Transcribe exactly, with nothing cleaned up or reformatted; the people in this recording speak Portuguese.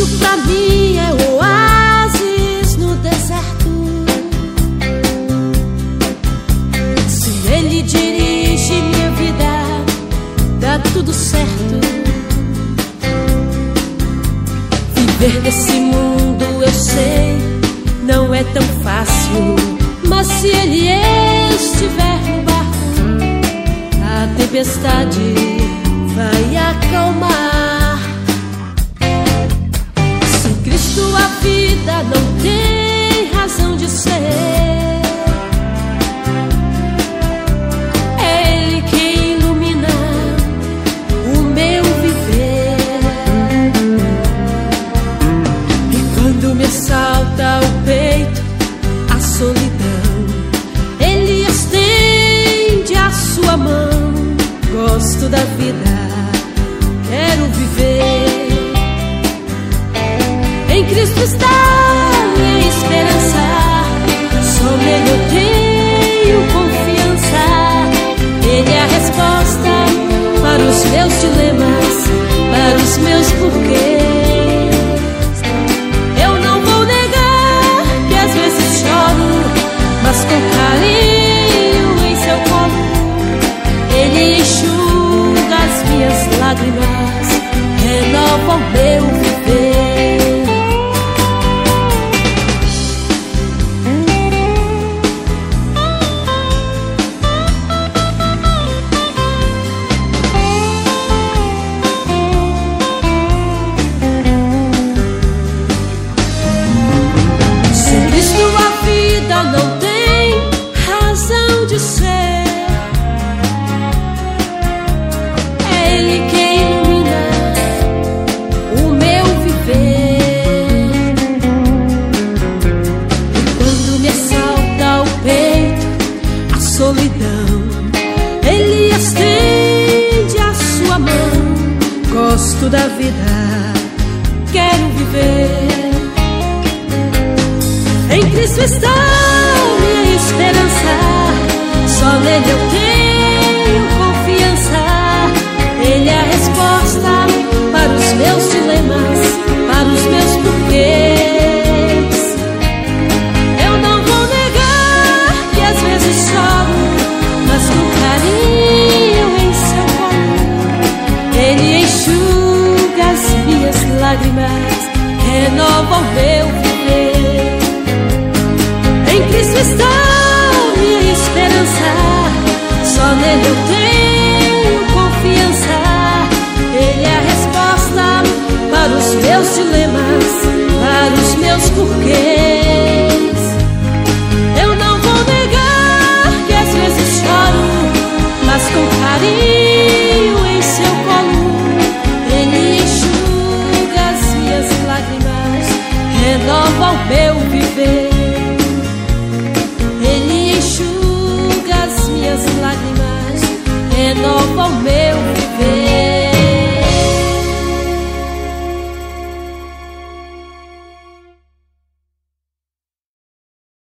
Cristo pra mim é o oásis no deserto. Se Ele dirige minha vida, dá tudo certo. Viver nesse mundo, eu sei, não é tão fácil, mas se Ele estiver no barco, a tempestade vai acalmar. Sem Cristo a vida não tem razão de ser. É Ele quem ilumina o meu viver. E quando me assalta o peito a solidão, Ele estende a sua mão. Gosto da vida, quero viver. Em Cristo está minha esperança, só nele eu tenho confiança. Ele é a resposta para os meus dilemas, para os meus porquês. Eu não vou negar que às vezes choro, mas com carinho em seu colo Ele enxuga as minhas lágrimas, renova o meu viver. Sem Cristo a vida não tem razão de ser. Ele quem ilumina o meu viver. E quando me assalta o peito a solidão, Ele estende a sua mão. Gosto da vida, quero viver. Em Cristo está minha esperança, só nele eu tenho confiança. Ele é a resposta para os meus dilemas, para os meus porquês. Eu não vou negar que às vezes choro, mas com carinho em seu colo Ele enxuga as minhas lágrimas, renova o meu viver. Em Cristo está minha esperança, só nele eu tenho